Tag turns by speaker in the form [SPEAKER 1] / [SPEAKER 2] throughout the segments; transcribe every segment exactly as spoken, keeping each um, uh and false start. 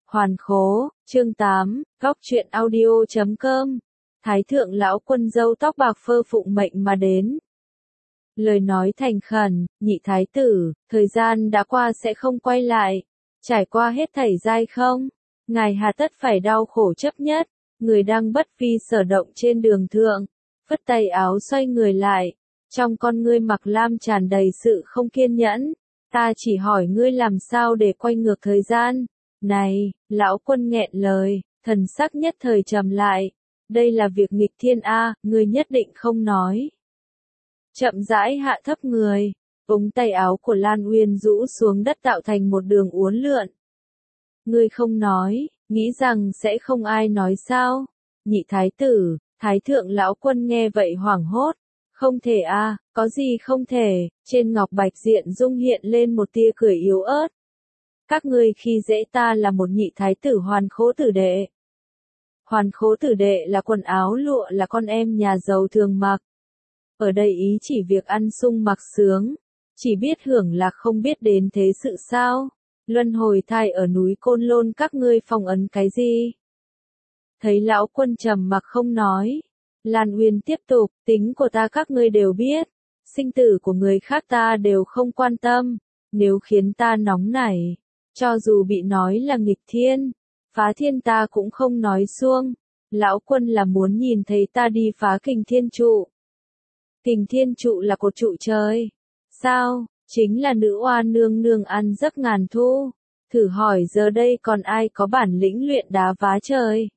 [SPEAKER 1] Hoàn khố, chương tám, góc truyện audio chấm com. Thái thượng lão quân râu tóc bạc phơ phụng mệnh mà đến. Lời nói thành khẩn, nhị thái tử, thời gian đã qua sẽ không quay lại. Trải qua hết thảy dai không? Ngài hà tất phải đau khổ chấp nhất, người đang bất vi sở động trên đường thượng. Phất tay áo xoay người lại, trong con ngươi mặc lam tràn đầy sự không kiên nhẫn. Ta chỉ hỏi ngươi làm sao để quay ngược thời gian. Này, lão quân nghẹn lời, thần sắc nhất thời trầm lại. Đây là việc nghịch thiên a, ngươi nhất định không nói. Chậm rãi hạ thấp người, ống tay áo của Lan Uyên rũ xuống đất tạo thành một đường uốn lượn. Ngươi không nói, nghĩ rằng sẽ không ai nói sao? Nhị thái tử, thái thượng lão quân nghe vậy hoảng hốt. Không thể a, có gì không thể, trên ngọc bạch diện dung hiện lên một tia cười yếu ớt. Các ngươi khi dễ ta là một nhị thái tử hoàn khố tử đệ. Hoàn khố tử đệ là quần áo lụa là con em nhà giàu thường mặc. Ở đây ý chỉ việc ăn sung mặc sướng, chỉ biết hưởng lạc không biết đến thế sự sao. Luân hồi thai ở núi Côn Lôn các ngươi phong ấn cái gì? Thấy lão quân trầm mặc không nói. Lan Uyên tiếp tục, tính của ta các ngươi đều biết, sinh tử của người khác ta đều không quan tâm, nếu khiến ta nóng nảy, cho dù bị nói là nghịch thiên, phá thiên ta cũng không nói xuông. Lão quân là muốn nhìn thấy ta đi phá kình thiên trụ. Kình thiên trụ là cột trụ trời. Sao, chính là nữ oa nương nương ăn giấc ngàn thu. Thử hỏi giờ đây còn ai có bản lĩnh luyện đá vá trời?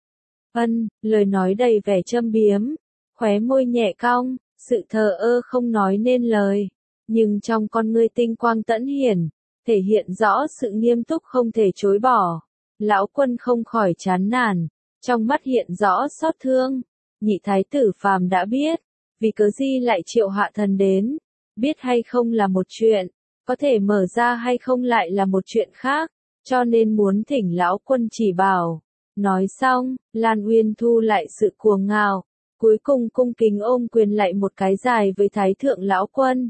[SPEAKER 1] Ân, lời nói đầy vẻ châm biếm, khóe môi nhẹ cong, sự thờ ơ không nói nên lời, nhưng trong con ngươi tinh quang tẫn hiển, thể hiện rõ sự nghiêm túc không thể chối bỏ. Lão quân không khỏi chán nản, trong mắt hiện rõ xót thương. Nhị thái tử phàm đã biết, vì cớ gì lại triệu hạ thần đến, biết hay không là một chuyện, có thể mở ra hay không lại là một chuyện khác, cho nên muốn thỉnh lão quân chỉ bảo. Nói xong, Lan Uyên thu lại sự cuồng ngạo, cuối cùng cung kính ôm quyền lại một cái dài với thái thượng lão quân.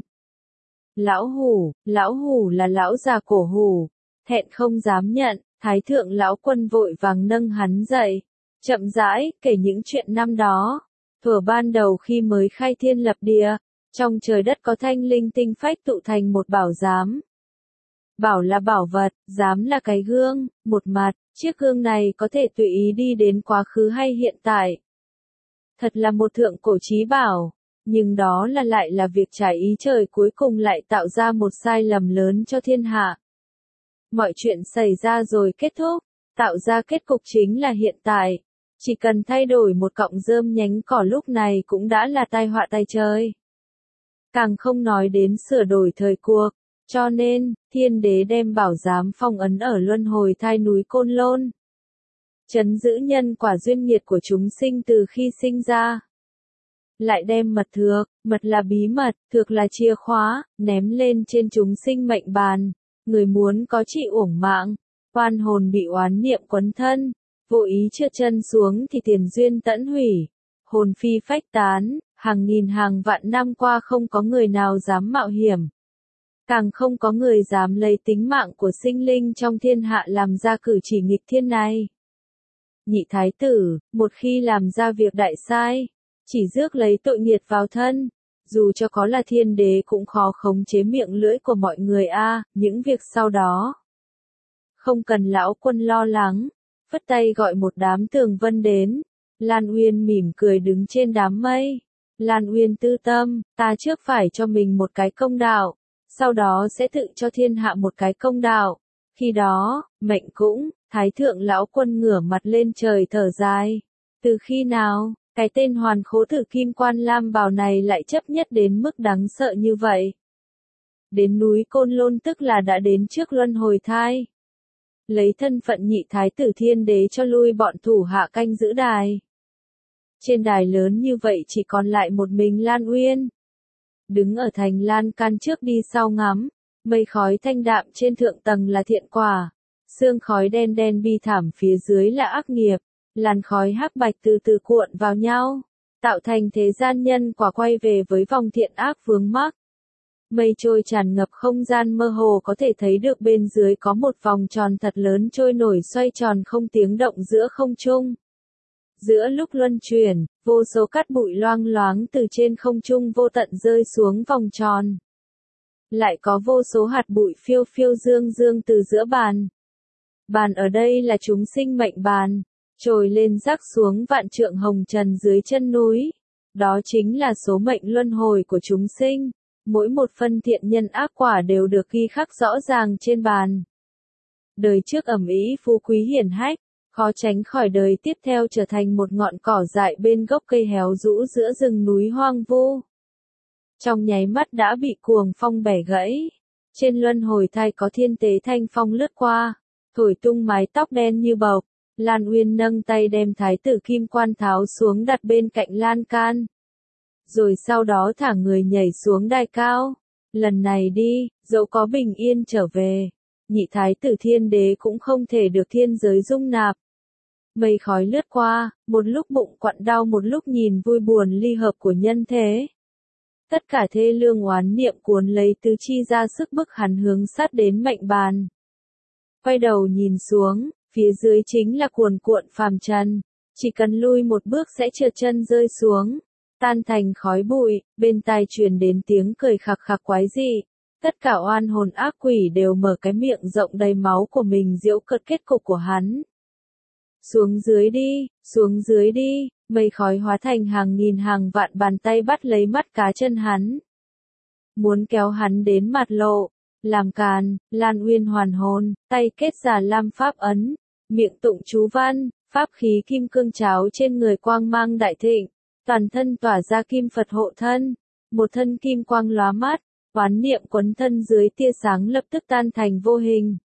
[SPEAKER 1] Lão hủ, lão hủ là lão già cổ hủ, thẹn không dám nhận, thái thượng lão quân vội vàng nâng hắn dậy, chậm rãi kể những chuyện năm đó. Thuở ban đầu khi mới khai thiên lập địa, trong trời đất có thanh linh tinh phách tụ thành một bảo giám. Bảo là bảo vật, giám là cái gương, một mặt, chiếc gương này có thể tùy ý đi đến quá khứ hay hiện tại. Thật là một thượng cổ chí bảo, nhưng đó là lại là việc trái ý trời cuối cùng lại tạo ra một sai lầm lớn cho thiên hạ. Mọi chuyện xảy ra rồi kết thúc, tạo ra kết cục chính là hiện tại. Chỉ cần thay đổi một cọng rơm nhánh cỏ lúc này cũng đã là tai họa tay trời. Càng không nói đến sửa đổi thời cuộc. Cho nên, thiên đế đem bảo giám phong ấn ở luân hồi thai núi Côn Lôn. Trấn giữ nhân quả duyên nghiệt của chúng sinh từ khi sinh ra. Lại đem mật thược, mật là bí mật, thược là chìa khóa, ném lên trên chúng sinh mệnh bàn. Người muốn có trị uổng mạng, oan hồn bị oán niệm quấn thân, vô ý trượt chân xuống thì tiền duyên tẫn hủy, hồn phi phách tán, hàng nghìn hàng vạn năm qua không có người nào dám mạo hiểm. Càng không có người dám lấy tính mạng của sinh linh trong thiên hạ làm ra cử chỉ nghịch thiên này. Nhị thái tử, một khi làm ra việc đại sai, chỉ rước lấy tội nghiệt vào thân, dù cho có là thiên đế cũng khó khống chế miệng lưỡi của mọi người a. Những việc sau đó không cần lão quân lo lắng, phất tay gọi một đám tường vân đến. Lan Uyên mỉm cười đứng trên đám mây. Lan Uyên tư tâm, ta trước phải cho mình một cái công đạo, sau đó sẽ tự cho thiên hạ một cái công đạo. Khi đó, mệnh cũng, thái thượng lão quân ngửa mặt lên trời thở dài. Từ khi nào, cái tên hoàn khố tử kim quan lam bào này lại chấp nhất đến mức đáng sợ như vậy? Đến núi Côn Lôn tức là đã đến trước luân hồi thai. Lấy thân phận nhị thái tử thiên đế cho lui bọn thủ hạ canh giữ đài. Trên đài lớn như vậy chỉ còn lại một mình Lan Uyên. Đứng ở thành lan can trước đi sau ngắm, mây khói thanh đạm trên thượng tầng là thiện quả, sương khói đen đen bi thảm phía dưới là ác nghiệp, làn khói hắc bạch từ từ cuộn vào nhau, tạo thành thế gian nhân quả quay về với vòng thiện ác vướng mắc. Mây trôi tràn ngập không gian mơ hồ có thể thấy được bên dưới có một vòng tròn thật lớn trôi nổi xoay tròn không tiếng động giữa không trung. Giữa lúc luân chuyển, vô số cát bụi loang loáng từ trên không trung vô tận rơi xuống vòng tròn. Lại có vô số hạt bụi phiêu phiêu dương dương từ giữa bàn. Bàn ở đây là chúng sinh mệnh bàn, trồi lên rắc xuống vạn trượng hồng trần dưới chân núi. Đó chính là số mệnh luân hồi của chúng sinh. Mỗi một phân thiện nhân ác quả đều được ghi khắc rõ ràng trên bàn. Đời trước ẩm ý phú quý hiển hách, khó tránh khỏi đời tiếp theo trở thành một ngọn cỏ dại bên gốc cây héo rũ giữa rừng núi hoang vu. Trong nháy mắt đã bị cuồng phong bẻ gãy. Trên luân hồi thai có thiên tế thanh phong lướt qua, thổi tung mái tóc đen như bộc. Lan Uyên nâng tay đem thái tử kim quan tháo xuống đặt bên cạnh lan can. Rồi sau đó thả người nhảy xuống đài cao. Lần này đi, dẫu có bình yên trở về, nhị thái tử thiên đế cũng không thể được thiên giới dung nạp. Mây khói lướt qua, một lúc bụng quặn đau một lúc nhìn vui buồn ly hợp của nhân thế. Tất cả thê lương oán niệm cuốn lấy tứ chi ra sức bức hắn hướng sát đến mệnh bàn. Quay đầu nhìn xuống, phía dưới chính là cuồn cuộn phàm trần, chỉ cần lui một bước sẽ trượt chân rơi xuống, tan thành khói bụi, bên tai truyền đến tiếng cười khặc khặc quái dị. Tất cả oan hồn ác quỷ đều mở cái miệng rộng đầy máu của mình giễu cợt kết cục của hắn. Xuống dưới đi, xuống dưới đi, mây khói hóa thành hàng nghìn hàng vạn bàn tay bắt lấy mắt cá chân hắn. Muốn kéo hắn đến mặt lộ, làm càn. Lan Uyên hoàn hồn, tay kết giả lam pháp ấn, miệng tụng chú văn, pháp khí kim cương cháo trên người quang mang đại thịnh, toàn thân tỏa ra kim Phật hộ thân, một thân kim quang lóa mắt, oán niệm quấn thân dưới tia sáng lập tức tan thành vô hình.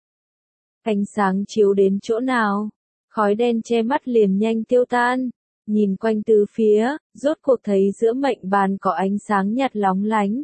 [SPEAKER 1] Ánh sáng chiếu đến chỗ nào, khói đen che mắt liền nhanh tiêu tan. Nhìn quanh tứ phía, rốt cuộc thấy giữa mệnh bàn có ánh sáng nhạt lóng lánh.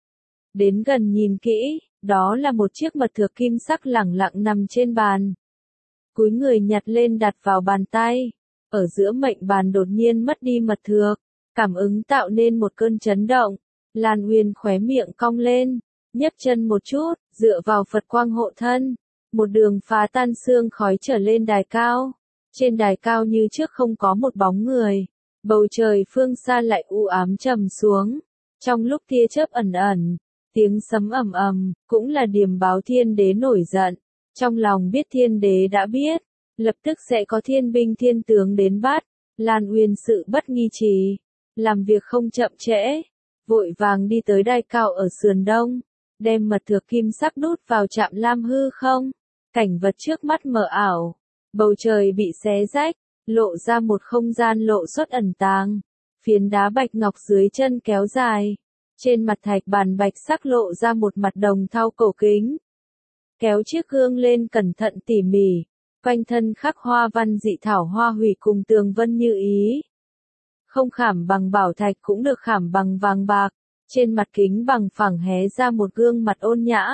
[SPEAKER 1] Đến gần nhìn kỹ, đó là một chiếc mật thược kim sắc lẳng lặng nằm trên bàn. Cúi người nhặt lên đặt vào bàn tay. Ở giữa mệnh bàn đột nhiên mất đi mật thược, cảm ứng tạo nên một cơn chấn động. Lan Uyên khóe miệng cong lên, nhấc chân một chút, dựa vào Phật quang hộ thân. Một đường phá tan xương khói trở lên đài cao. Trên đài cao như trước không có một bóng người. Bầu trời phương xa lại u ám trầm xuống. Trong lúc tia chớp ẩn ẩn, tiếng sấm ầm ầm, cũng là điềm báo thiên đế nổi giận. Trong lòng biết thiên đế đã biết, lập tức sẽ có thiên binh thiên tướng đến bắt. Lan Uyên sự bất nghi trì, làm việc không chậm trễ, vội vàng đi tới đài cao ở sườn đông, đem mật thược kim sắc đút vào trạm lam hư không. Cảnh vật trước mắt mờ ảo, bầu trời bị xé rách, lộ ra một không gian lộ xuất ẩn tàng. Phiến đá bạch ngọc dưới chân kéo dài, trên mặt thạch bàn bạch sắc lộ ra một mặt đồng thau cổ kính. Kéo chiếc gương lên cẩn thận tỉ mỉ, quanh thân khắc hoa văn dị thảo hoa hủy cùng tường vân như ý. Không khảm bằng bảo thạch cũng được khảm bằng vàng bạc, trên mặt kính bằng phẳng hé ra một gương mặt ôn nhã.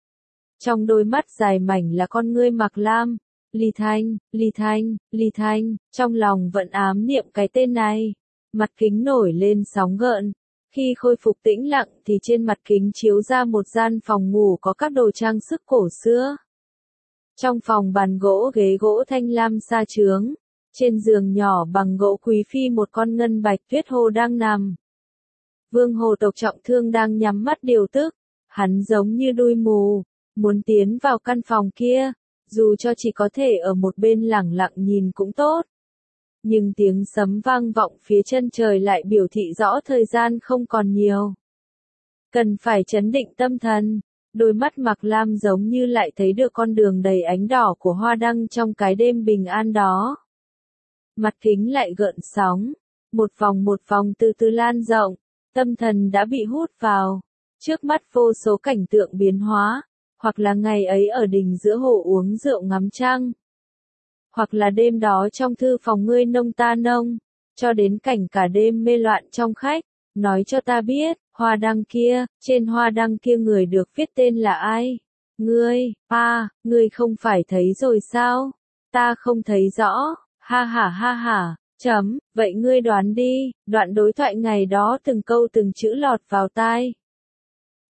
[SPEAKER 1] Trong đôi mắt dài mảnh là con ngươi mặc lam. Ly Thanh, Ly Thanh, Ly Thanh, trong lòng vẫn ám niệm cái tên này. Mặt kính nổi lên sóng gợn. Khi khôi phục tĩnh lặng thì trên mặt kính chiếu ra một gian phòng ngủ có các đồ trang sức cổ xưa. Trong phòng bàn gỗ ghế gỗ thanh lam sa chướng. Trên giường nhỏ bằng gỗ quý phi một con ngân bạch tuyết hồ đang nằm. Vương hồ tộc trọng thương đang nhắm mắt điều tức. Hắn giống như đuôi mù, muốn tiến vào căn phòng kia. Dù cho chỉ có thể ở một bên lẳng lặng nhìn cũng tốt. Nhưng tiếng sấm vang vọng phía chân trời lại biểu thị rõ thời gian không còn nhiều. Cần phải trấn định tâm thần. Đôi mắt mặc lam giống như lại thấy được con đường đầy ánh đỏ của hoa đăng trong cái đêm bình an đó. Mặt kính lại gợn sóng. Một vòng một vòng từ từ lan rộng. Tâm thần đã bị hút vào. Trước mắt vô số cảnh tượng biến hóa. Hoặc là ngày ấy ở đình giữa hồ uống rượu ngắm trăng. Hoặc là đêm đó trong thư phòng ngươi nông ta nông. Cho đến cảnh cả đêm mê loạn trong khách. Nói cho ta biết, hoa đăng kia, trên hoa đăng kia người được viết tên là ai? Ngươi, à, ngươi không phải thấy rồi sao? Ta không thấy rõ, ha ha ha ha, chấm, vậy ngươi đoán đi, đoạn đối thoại ngày đó từng câu từng chữ lọt vào tai.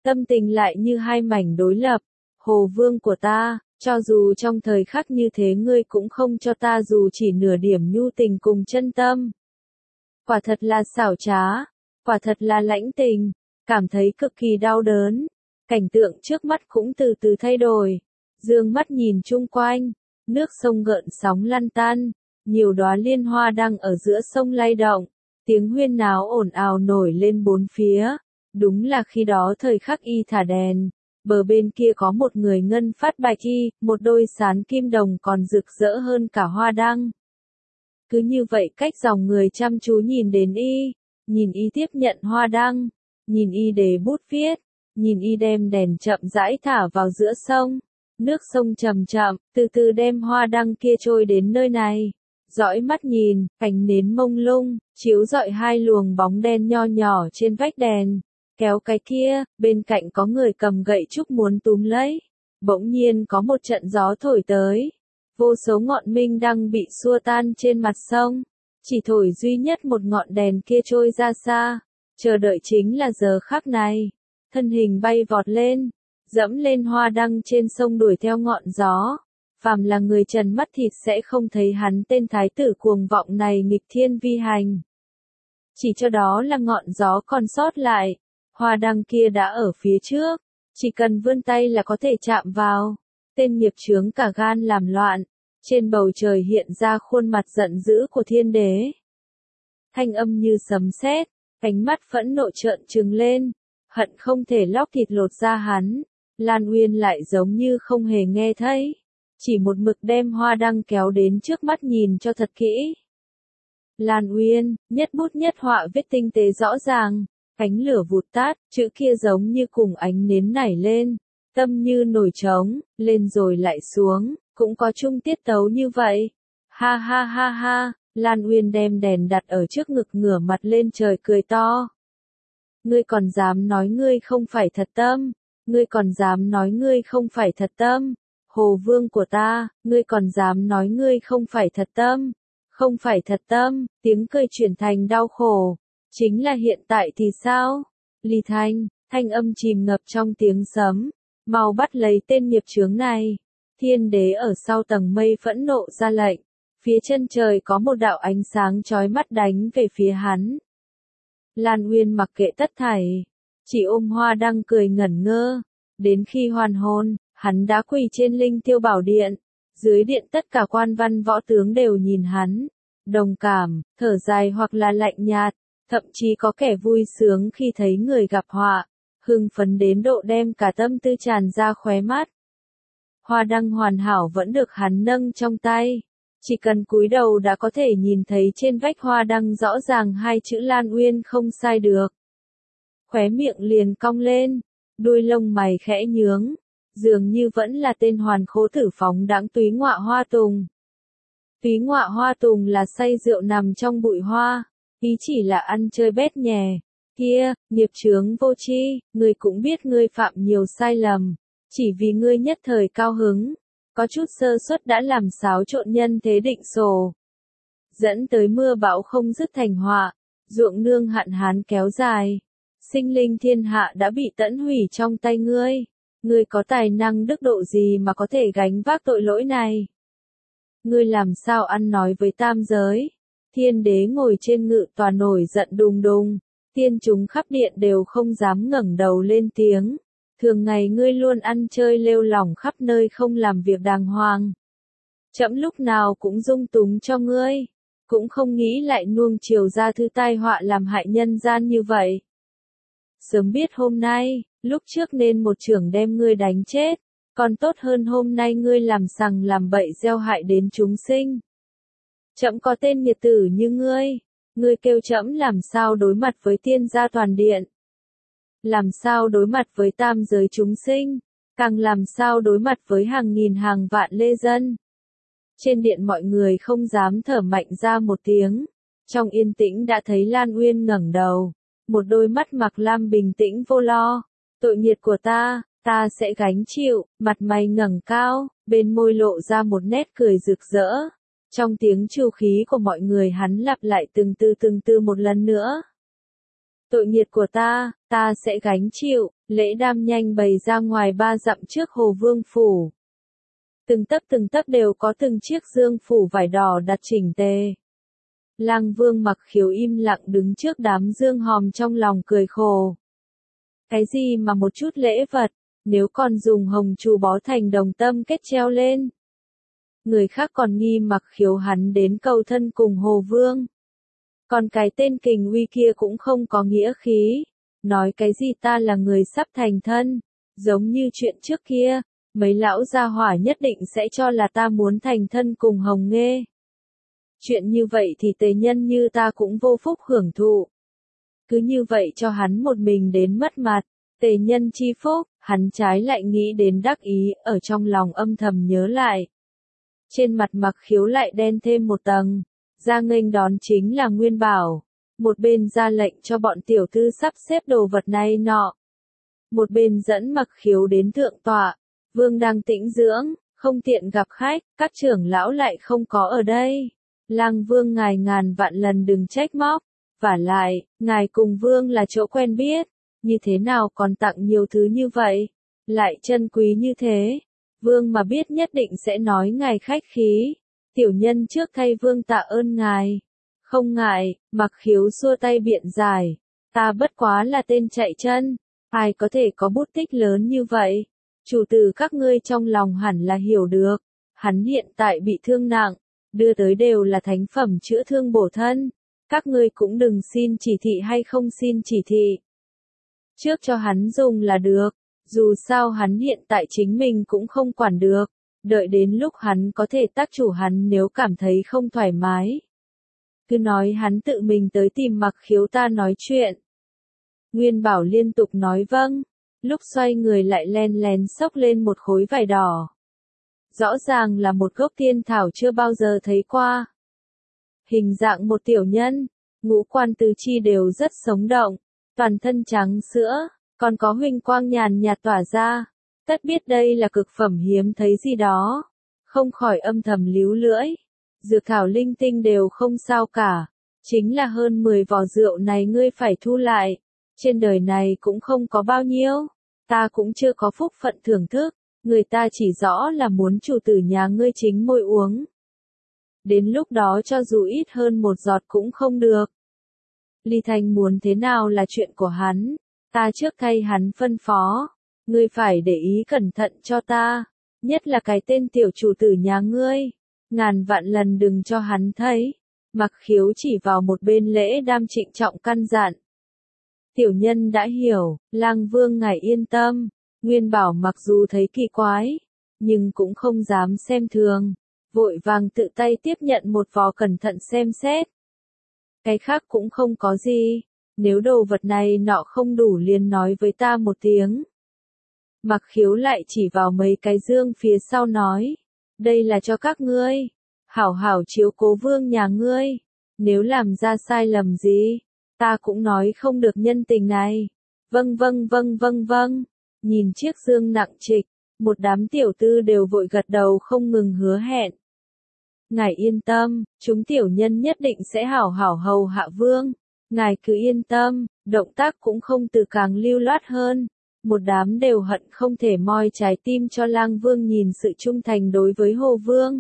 [SPEAKER 1] tâm tình lại như hai mảnh đối lập. Hồ Vương của ta, cho dù trong thời khắc như thế ngươi cũng không cho ta dù chỉ nửa điểm nhu tình cùng chân tâm. Quả thật là xảo trá, quả thật là lãnh tình, cảm thấy cực kỳ đau đớn. Cảnh tượng trước mắt cũng từ từ thay đổi. Dương mắt nhìn chung quanh, nước sông gợn sóng lăn tăn, nhiều đóa liên hoa đang ở giữa sông lay động, tiếng huyên náo ồn ào nổi lên bốn phía. Đúng là khi đó thời khắc y thả đèn, bờ bên kia có một người ngân phát bạch y, một đôi sán kim đồng còn rực rỡ hơn cả hoa đăng. Cứ như vậy cách dòng người chăm chú nhìn đến y, nhìn y tiếp nhận hoa đăng, nhìn y để bút viết, nhìn y đem đèn chậm rãi thả vào giữa sông. Nước sông chậm chậm, từ từ đem hoa đăng kia trôi đến nơi này. Dõi mắt nhìn, cành nến mông lung, chiếu rọi hai luồng bóng đen nho nhỏ trên vách đèn. Kéo cái kia, bên cạnh có người cầm gậy trúc muốn túm lấy. Bỗng nhiên có một trận gió thổi tới. Vô số ngọn minh đăng bị xua tan trên mặt sông. Chỉ thổi duy nhất một ngọn đèn kia trôi ra xa. Chờ đợi chính là giờ khắc này. Thân hình bay vọt lên, dẫm lên hoa đăng trên sông đuổi theo ngọn gió. Phàm là người trần mắt thịt sẽ không thấy hắn tên thái tử cuồng vọng này nghịch thiên vi hành. Chỉ cho đó là ngọn gió còn sót lại. Hoa đăng kia đã ở phía trước, chỉ cần vươn tay là có thể chạm vào. Tên nghiệp chướng cả gan làm loạn, trên bầu trời hiện ra khuôn mặt giận dữ của thiên đế. Thanh âm như sấm sét, ánh mắt phẫn nộ trợn trừng lên, hận không thể lóc thịt lột da hắn. Lan Uyên lại giống như không hề nghe thấy, chỉ một mực đem hoa đăng kéo đến trước mắt nhìn cho thật kỹ. Lan Uyên, nhất bút nhất họa viết tinh tế rõ ràng. Ánh lửa vụt tát, chữ kia giống như cùng ánh nến nảy lên, tâm như nổi trống, lên rồi lại xuống, cũng có chung tiết tấu như vậy. Ha ha ha ha, Lan Uyên đem đèn đặt ở trước ngực ngửa mặt lên trời cười to. Ngươi còn dám nói ngươi không phải thật tâm, ngươi còn dám nói ngươi không phải thật tâm, Hồ Vương của ta, ngươi còn dám nói ngươi không phải thật tâm, không phải thật tâm, tiếng cười chuyển thành đau khổ. Chính là hiện tại thì sao? Ly Thanh, thanh âm chìm ngập trong tiếng sấm, mau bắt lấy tên nghiệp chướng này. Thiên đế ở sau tầng mây phẫn nộ ra lệnh, phía chân trời có một đạo ánh sáng chói mắt đánh về phía hắn. Lan Uyên mặc kệ tất thảy, chỉ ôm hoa đăng cười ngẩn ngơ, đến khi hoàn hồn, hắn đã quỳ trên linh tiêu bảo điện, dưới điện tất cả quan văn võ tướng đều nhìn hắn, đồng cảm, thở dài hoặc là lạnh nhạt. Thậm chí có kẻ vui sướng khi thấy người gặp họa, hưng phấn đến độ đem cả tâm tư tràn ra khóe mắt. Hoa đăng hoàn hảo vẫn được hắn nâng trong tay, chỉ cần cúi đầu đã có thể nhìn thấy trên vách hoa đăng rõ ràng hai chữ Lan Uyên không sai được. Khóe miệng liền cong lên, đuôi lông mày khẽ nhướng, dường như vẫn là tên hoàn khố thử phóng đãng túy ngọa hoa tùng. Túy ngọa hoa tùng là say rượu nằm trong bụi hoa. Ý chỉ là ăn chơi bét nhè. Kia, nghiệp chướng vô tri, ngươi cũng biết ngươi phạm nhiều sai lầm. Chỉ vì ngươi nhất thời cao hứng, có chút sơ suất đã làm xáo trộn nhân thế định sổ. Dẫn tới mưa bão không dứt thành họa, ruộng nương hạn hán kéo dài. Sinh linh thiên hạ đã bị tẫn hủy trong tay ngươi. Ngươi có tài năng đức độ gì mà có thể gánh vác tội lỗi này? Ngươi làm sao ăn nói với tam giới? Thiên đế ngồi trên ngự tòa nổi giận đùng đùng, tiên chúng khắp điện đều không dám ngẩng đầu lên tiếng. Thường ngày ngươi luôn ăn chơi lêu lỏng khắp nơi không làm việc đàng hoàng. Trẫm lúc nào cũng dung túng cho ngươi, cũng không nghĩ lại nuông chiều ra thứ tai họa làm hại nhân gian như vậy. Sớm biết hôm nay, lúc trước nên một chưởng đem ngươi đánh chết, còn tốt hơn hôm nay ngươi làm sằng làm bậy gieo hại đến chúng sinh. Trẫm có tên nghiệt tử như ngươi, ngươi kêu trẫm làm sao đối mặt với tiên gia toàn điện, làm sao đối mặt với tam giới chúng sinh, càng làm sao đối mặt với hàng nghìn hàng vạn lê dân. Trên điện mọi người không dám thở mạnh ra một tiếng, trong yên tĩnh đã thấy Lan Uyên ngẩng đầu, một đôi mắt mặc lam bình tĩnh vô lo. Tội nghiệt của ta, ta sẽ gánh chịu, mặt mày ngẩng cao, bên môi lộ ra một nét cười rực rỡ. Trong tiếng trêu khí của mọi người hắn lặp lại từng từ từng từ một lần nữa. Tội nghiệt của ta, ta sẽ gánh chịu, Lễ đam nhanh bày ra ngoài ba dặm trước Hồ Vương phủ. Từng tấc từng tấc đều có từng chiếc dương phủ vải đỏ đặt chỉnh tề. Lang Vương Mặc Khiếu im lặng đứng trước đám dương hòm trong lòng cười khổ. Cái gì mà một chút lễ vật, nếu còn dùng hồng chú bó thành đồng tâm kết treo lên. Người khác còn nghi Mặc Khiếu hắn đến cầu thân cùng Hồ Vương. Còn cái tên Kình Uy kia cũng không có nghĩa khí. Nói cái gì ta là người sắp thành thân, giống như chuyện trước kia, mấy lão gia hỏa nhất định sẽ cho là ta muốn thành thân cùng Hồng Nghê. Chuyện như vậy thì tề nhân như ta cũng vô phúc hưởng thụ. Cứ như vậy cho hắn một mình đến mất mặt, tề nhân chi phúc, hắn trái lại nghĩ đến đắc ý, ở trong lòng âm thầm nhớ lại. Trên mặt Mặc Khiếu lại đen thêm một tầng, ra nghênh đón chính là Nguyên Bảo. Một bên ra lệnh cho bọn tiểu thư sắp xếp đồ vật này nọ. Một bên dẫn Mặc Khiếu đến thượng tọa, Vương đang tĩnh dưỡng, không tiện gặp khách, các trưởng lão lại không có ở đây. Lang Vương ngài ngàn vạn lần đừng trách móc, vả lại, ngài cùng Vương là chỗ quen biết, như thế nào còn tặng nhiều thứ như vậy, lại chân quý như thế. Vương mà biết nhất định sẽ nói ngài khách khí, tiểu nhân trước thay Vương tạ ơn ngài. Không ngại, Mặc Khiếu xua tay biện giải, ta bất quá là tên chạy chân, ai có thể có bút tích lớn như vậy, chủ tử các ngươi trong lòng hẳn là hiểu được, hắn hiện tại bị thương nặng, đưa tới đều là thánh phẩm chữa thương bổ thân, các ngươi cũng đừng xin chỉ thị hay không xin chỉ thị. Trước cho hắn dùng là được, dù sao hắn hiện tại chính mình cũng không quản được, đợi đến lúc hắn có thể tác chủ hắn nếu cảm thấy không thoải mái. Cứ nói hắn tự mình tới tìm Mặc Khiếu ta nói chuyện. Nguyên Bảo liên tục nói vâng, lúc xoay người lại len lén xốc lên một khối vải đỏ. Rõ ràng là một gốc tiên thảo chưa bao giờ thấy qua. Hình dạng một tiểu nhân, ngũ quan tứ chi đều rất sống động, toàn thân trắng sữa, còn có huỳnh quang nhàn nhạt tỏa ra. Tất biết đây là cực phẩm hiếm thấy gì đó, không khỏi âm thầm líu lưỡi. Dược thảo linh tinh đều không sao cả, chính là hơn mười vò rượu này ngươi phải thu lại, trên đời này cũng không có bao nhiêu, ta cũng chưa có phúc phận thưởng thức, người ta chỉ rõ là muốn chủ tử nhà ngươi chính môi uống. Đến lúc đó cho dù ít hơn một giọt cũng không được. Ly Thanh muốn thế nào là chuyện của hắn, ta trước thay hắn phân phó, ngươi phải để ý cẩn thận cho ta, nhất là cái tên tiểu chủ tử nhà ngươi. Ngàn vạn lần đừng cho hắn thấy. Mặc Khiếu chỉ vào một bên lễ đam trịnh trọng căn dặn. Tiểu nhân đã hiểu, Lang Vương ngài yên tâm. Nguyên Bảo mặc dù thấy kỳ quái, nhưng cũng không dám xem thường, vội vàng tự tay tiếp nhận một vò cẩn thận xem xét. Cái khác cũng không có gì, nếu đồ vật này nọ không đủ liền nói với ta một tiếng. Mặc Khiếu lại chỉ vào mấy cái dương phía sau nói. Đây là cho các ngươi, hảo hảo chiếu cố Vương nhà ngươi, nếu làm ra sai lầm gì, ta cũng nói không được nhân tình này. Vâng vâng vâng vâng vâng, nhìn chiếc dương nặng trịch, một đám tiểu tư đều vội gật đầu không ngừng hứa hẹn. Ngài yên tâm, chúng tiểu nhân nhất định sẽ hảo hảo hầu hạ Vương, ngài cứ yên tâm, động tác cũng không từ càng lưu loát hơn. Một đám đều hận không thể moi trái tim cho Lang Vương nhìn sự trung thành đối với Hồ Vương.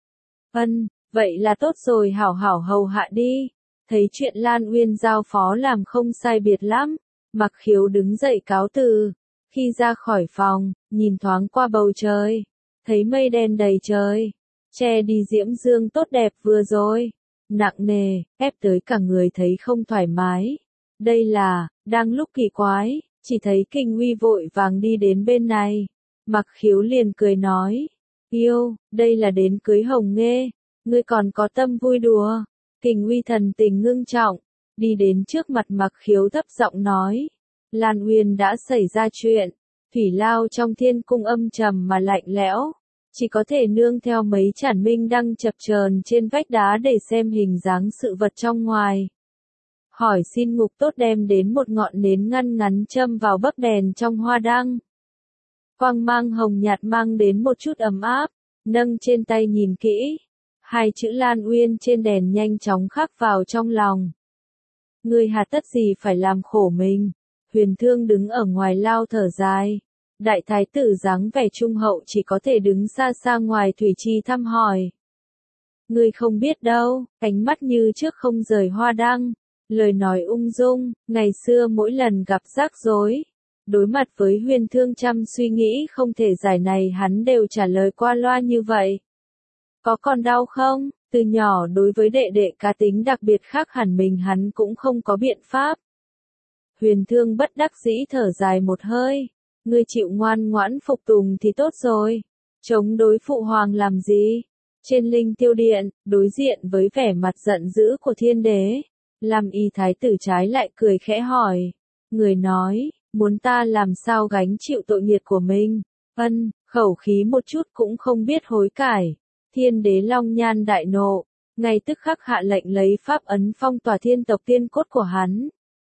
[SPEAKER 1] Ân, vậy là tốt rồi, hảo hảo hầu hạ đi. Thấy chuyện Lan Uyên giao phó làm không sai biệt lắm, Mặc Khiếu đứng dậy cáo từ. Khi ra khỏi phòng, nhìn thoáng qua bầu trời, thấy mây đen đầy trời, che đi diễm dương tốt đẹp vừa rồi, nặng nề, ép tới cả người thấy không thoải mái. Đây là, đang lúc kỳ quái. Chỉ thấy Kình Uy vội vàng đi đến bên này. Mặc Khiếu liền cười nói. Yêu, đây là đến cưới Hồng Nghê. Ngươi còn có tâm vui đùa. Kình Uy thần tình ngưng trọng. Đi đến trước mặt Mặc Khiếu thấp giọng nói. Lan Uyên đã xảy ra chuyện. Thủy lao trong thiên cung âm trầm mà lạnh lẽo. Chỉ có thể nương theo mấy chản minh đăng chập chờn trên vách đá để xem hình dáng sự vật trong ngoài. Hỏi xin ngục tốt đem đến một ngọn nến ngăn ngắn châm vào bấc đèn trong hoa đăng. Quang mang hồng nhạt mang đến một chút ấm áp, nâng trên tay nhìn kỹ. Hai chữ Lan Uyên trên đèn nhanh chóng khắc vào trong lòng. Ngươi hà tất gì phải làm khổ mình, Huyền Thương đứng ở ngoài lao thở dài. Đại thái tử dáng vẻ trung hậu chỉ có thể đứng xa xa ngoài thủy trì thăm hỏi. Ngươi không biết đâu, ánh mắt như trước không rời Hoa Đăng, lời nói ung dung, ngày xưa mỗi lần gặp rắc rối. Đối mặt với Huyền Thương chăm suy nghĩ không thể giải này hắn đều trả lời qua loa như vậy. Có còn đau không? Từ nhỏ đối với đệ đệ cá tính đặc biệt khác hẳn mình hắn cũng không có biện pháp. Huyền Thương bất đắc dĩ thở dài một hơi. Ngươi chịu ngoan ngoãn phục tùng thì tốt rồi. Chống đối phụ hoàng làm gì? Trên linh tiêu điện, đối diện với vẻ mặt giận dữ của thiên đế. Làm y thái tử trái lại cười khẽ hỏi. Người nói, muốn ta làm sao gánh chịu tội nghiệt của mình? Ân, khẩu khí một chút cũng không biết hối cải. Thiên đế long nhan đại nộ, ngay tức khắc hạ lệnh lấy pháp ấn phong tỏa thiên tộc tiên cốt của hắn.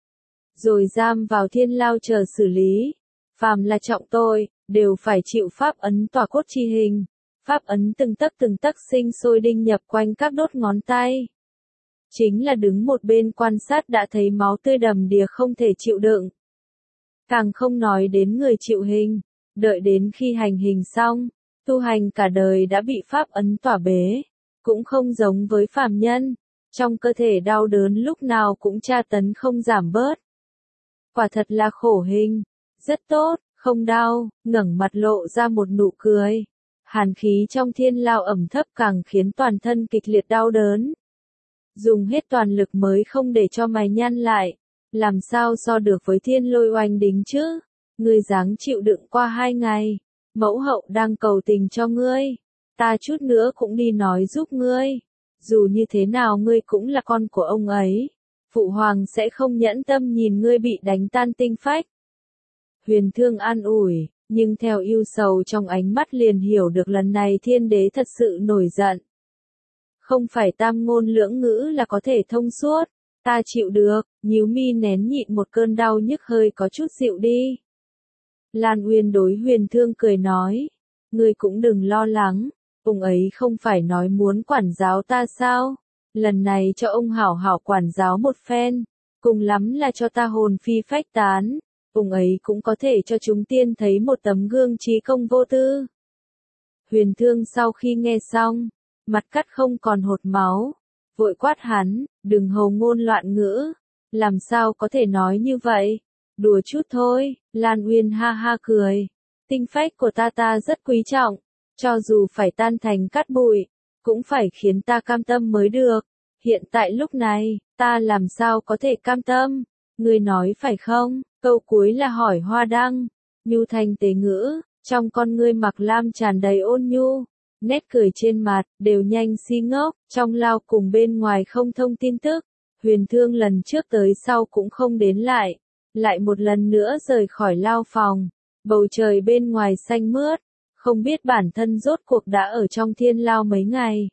[SPEAKER 1] Rồi giam vào thiên lao chờ xử lý. Phàm là trọng tội, đều phải chịu pháp ấn tỏa cốt chi hình. Pháp ấn từng tấc từng tấc sinh sôi đinh nhập quanh các đốt ngón tay. Chính là đứng một bên quan sát đã thấy máu tươi đầm đìa không thể chịu đựng. Càng không nói đến người chịu hình, đợi đến khi hành hình xong, tu hành cả đời đã bị pháp ấn tỏa bế, cũng không giống với phàm nhân, trong cơ thể đau đớn lúc nào cũng tra tấn không giảm bớt. Quả thật là khổ hình, rất tốt, không đau, ngẩng mặt lộ ra một nụ cười. Hàn khí trong thiên lao ẩm thấp càng khiến toàn thân kịch liệt đau đớn. Dùng hết toàn lực mới không để cho mày nhăn lại, làm sao so được với thiên lôi oanh đính chứ? Ngươi dáng chịu đựng qua hai ngày, mẫu hậu đang cầu tình cho ngươi, ta chút nữa cũng đi nói giúp ngươi. Dù như thế nào ngươi cũng là con của ông ấy, phụ hoàng sẽ không nhẫn tâm nhìn ngươi bị đánh tan tinh phách. Huyền Thương an ủi, nhưng theo ưu sầu trong ánh mắt liền hiểu được lần này thiên đế thật sự nổi giận. Không phải tam ngôn lưỡng ngữ là có thể thông suốt, ta chịu được, nhíu mi nén nhịn một cơn đau nhức hơi có chút dịu đi. Lan Uyên đối Huyền Thương cười nói, ngươi cũng đừng lo lắng, ông ấy không phải nói muốn quản giáo ta sao, lần này cho ông hảo hảo quản giáo một phen, cùng lắm là cho ta hồn phi phách tán, ông ấy cũng có thể cho chúng tiên thấy một tấm gương trí công vô tư. Huyền Thương sau khi nghe xong, mặt cắt không còn hột máu, vội quát hắn, đừng hầu ngôn loạn ngữ, làm sao có thể nói như vậy, đùa chút thôi. Lan Uyên ha ha cười, tinh phách của ta ta rất quý trọng, cho dù phải tan thành cát bụi, cũng phải khiến ta cam tâm mới được, hiện tại lúc này, ta làm sao có thể cam tâm, ngươi nói phải không? Câu cuối là hỏi Hoa Đăng, nhu thành tế ngữ, trong con ngươi mặc lam tràn đầy ôn nhu. Nét cười trên mặt, đều nhanh si ngốc, trong lao cùng bên ngoài không thông tin tức. Huyền Thương lần trước tới sau cũng không đến lại. Lại một lần nữa rời khỏi lao phòng. Bầu trời bên ngoài xanh mướt. Không biết bản thân rốt cuộc đã ở trong thiên lao mấy ngày.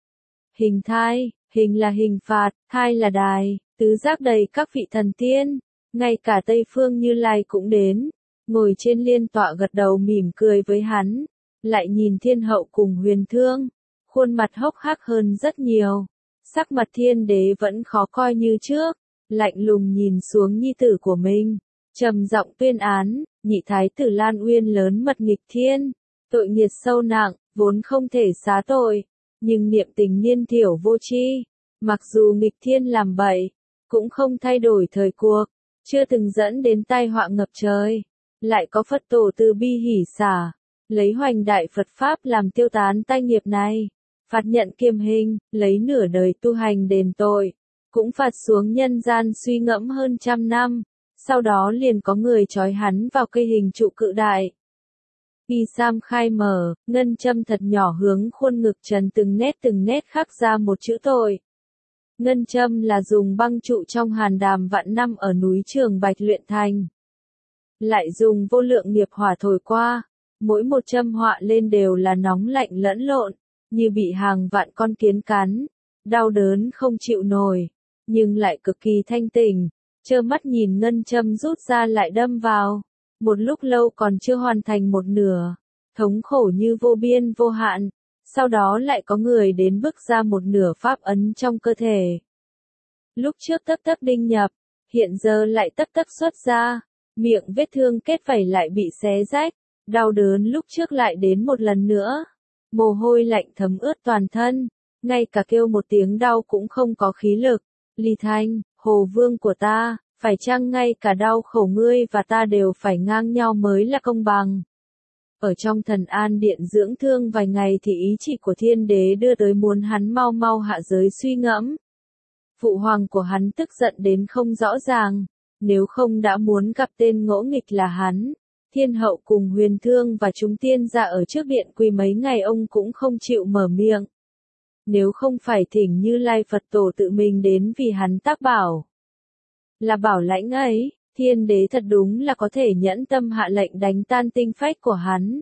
[SPEAKER 1] Hình thai, hình là hình phạt, thai là đài, tứ giác đầy các vị thần tiên. Ngay cả Tây Phương Như Lai cũng đến. Ngồi trên liên tọa gật đầu mỉm cười với hắn. Lại nhìn thiên hậu cùng Huyền Thương, khuôn mặt hốc hác hơn rất nhiều. Sắc mặt thiên đế vẫn khó coi như trước, lạnh lùng nhìn xuống nhi tử của mình, trầm giọng tuyên án, nhị thái tử Lan Uyên lớn mật nghịch thiên, tội nghiệt sâu nặng, vốn không thể xá tội, nhưng niệm tình niên thiểu vô tri, mặc dù nghịch thiên làm bậy, cũng không thay đổi thời cuộc, chưa từng dẫn đến tai họa ngập trời, lại có Phật tổ từ bi hỷ xả. Lấy hoành đại Phật Pháp làm tiêu tán tai nghiệp này, phạt nhận kiềm hình, lấy nửa đời tu hành đền tội, cũng phạt xuống nhân gian suy ngẫm hơn trăm năm, sau đó liền có người trói hắn vào cây hình trụ cự đại. Y sam khai mở, ngân châm thật nhỏ hướng khuôn ngực trần từng nét từng nét khắc ra một chữ tội. Ngân châm là dùng băng trụ trong hàn đàm vạn năm ở núi Trường Bạch luyện thành. Lại dùng vô lượng nghiệp hỏa thổi qua. Mỗi một châm họa lên đều là nóng lạnh lẫn lộn, như bị hàng vạn con kiến cắn, đau đớn không chịu nổi, nhưng lại cực kỳ thanh tỉnh, trơ mắt nhìn ngân châm rút ra lại đâm vào, một lúc lâu còn chưa hoàn thành một nửa, thống khổ như vô biên vô hạn, sau đó lại có người đến bức ra một nửa pháp ấn trong cơ thể. Lúc trước tấc tấc đinh nhập, hiện giờ lại tấc tấc xuất ra, Miệng vết thương kết vảy lại bị xé rách, đau đớn lúc trước lại đến một lần nữa. Mồ hôi lạnh thấm ướt toàn thân, ngay cả kêu một tiếng đau cũng không có khí lực. Ly Thanh, Hồ Vương của ta, phải chăng ngay cả đau khổ ngươi và ta đều phải ngang nhau mới là công bằng? Ở trong Thần An Điện dưỡng thương vài ngày thì ý chỉ của thiên đế đưa tới muốn hắn mau mau hạ giới suy ngẫm. Phụ hoàng của hắn tức giận đến không rõ ràng, nếu không đã muốn gặp tên ngỗ nghịch là hắn. Thiên hậu cùng Huyền Thương và chúng tiên gia ở trước điện quỳ mấy ngày ông cũng không chịu mở miệng. Nếu không phải thỉnh Như Lai Phật Tổ tự mình đến vì hắn tác bảo là bảo lãnh ấy, thiên đế thật đúng là có thể nhẫn tâm hạ lệnh đánh tan tinh phách của hắn.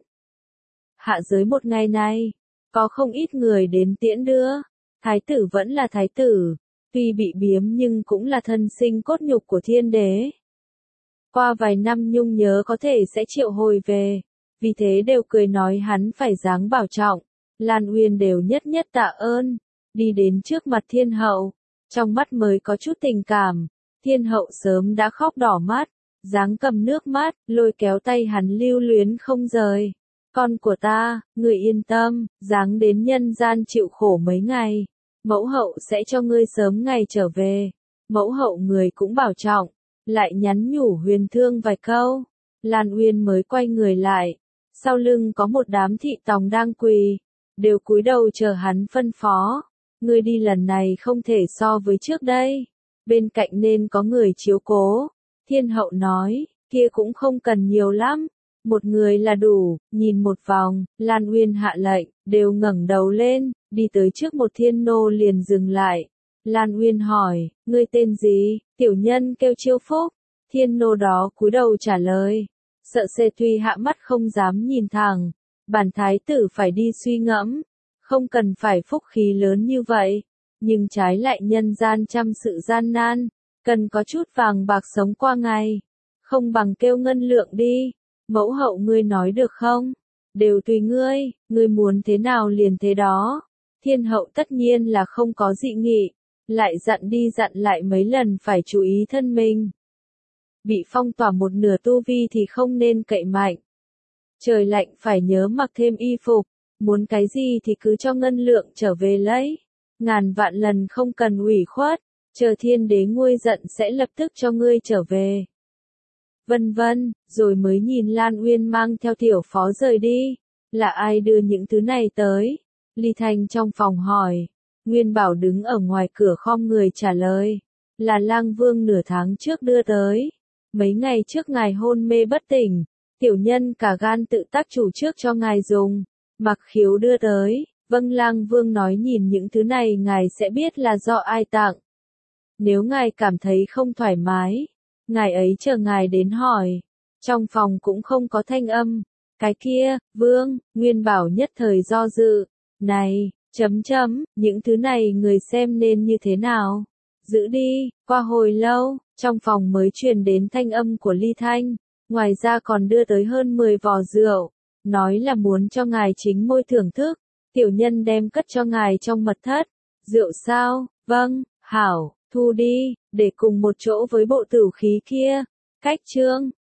[SPEAKER 1] Hạ giới một ngày nay, có không ít người đến tiễn đưa, thái tử vẫn là thái tử, tuy bị biếm nhưng cũng là thân sinh cốt nhục của thiên đế. Qua vài năm nhung nhớ có thể sẽ triệu hồi về, vì thế đều cười nói hắn phải dáng bảo trọng. Lan Uyên đều nhất nhất tạ ơn, đi đến trước mặt thiên hậu, trong mắt mới có chút tình cảm, thiên hậu sớm đã khóc đỏ mắt, dáng cầm nước mắt, lôi kéo tay hắn lưu luyến không rời. Con của ta, người yên tâm, dáng đến nhân gian chịu khổ mấy ngày, mẫu hậu sẽ cho ngươi sớm ngày trở về, mẫu hậu người cũng bảo trọng, lại nhắn nhủ Huyền Thương vài câu, Lan Uyên mới quay người lại, sau lưng có một đám thị tòng đang quỳ. Đều cúi đầu chờ hắn phân phó. Ngươi đi lần này không thể so với trước đây. Bên cạnh nên có người chiếu cố. Thiên hậu nói, kia cũng không cần nhiều lắm. Một người là đủ, nhìn một vòng, Lan Uyên hạ lệnh, đều ngẩng đầu lên, đi tới trước một thiên nô liền dừng lại. Lan Uyên hỏi, ngươi tên gì? Tiểu nhân kêu Chiêu Phúc. Thiên nô đó cúi đầu trả lời. Sợ Xê Tuy hạ mắt không dám nhìn thẳng. Bản thái tử phải đi suy ngẫm, không cần phải phúc khí lớn như vậy, nhưng trái lại nhân gian trăm sự gian nan, cần có chút vàng bạc sống qua ngày, không bằng kêu ngân lượng đi, mẫu hậu ngươi nói được không? Đều tùy ngươi, ngươi muốn thế nào liền thế đó. Thiên hậu tất nhiên là không có dị nghị, lại dặn đi dặn lại mấy lần phải chú ý thân mình. Bị phong tỏa một nửa tu vi thì không nên cậy mạnh. Trời lạnh phải nhớ mặc thêm y phục, muốn cái gì thì cứ cho ngân lượng trở về lấy. Ngàn vạn lần không cần ủy khuất, chờ thiên đế nguôi giận sẽ lập tức cho ngươi trở về. Vân vân, rồi mới nhìn Lan Uyên mang theo tiểu phó rời đi. Là ai đưa những thứ này tới? Ly Thanh trong phòng hỏi. Nguyên Bảo đứng ở ngoài cửa khom người trả lời. Là Lang Vương nửa tháng trước đưa tới. Mấy ngày trước ngài hôn mê bất tỉnh. Tiểu nhân cả gan tự tác chủ trước cho ngài dùng. Mặc Khiếu đưa tới. Vâng, Lang Vương nói nhìn những thứ này ngài sẽ biết là do ai tặng. Nếu ngài cảm thấy không thoải mái, ngài ấy chờ ngài đến hỏi. Trong phòng cũng không có thanh âm. Cái kia, Vương, Nguyên Bảo nhất thời do dự. Này, chấm chấm, những thứ này người xem nên như thế nào? Giữ đi. Qua hồi lâu, trong phòng mới truyền đến thanh âm của Ly Thanh. Ngoài ra còn đưa tới hơn mười vò rượu. Nói là muốn cho ngài chính môi thưởng thức. Tiểu nhân đem cất cho ngài trong mật thất. Rượu sao? Vâng, hảo, thu đi, để cùng một chỗ với bộ tử khí kia. Cách chương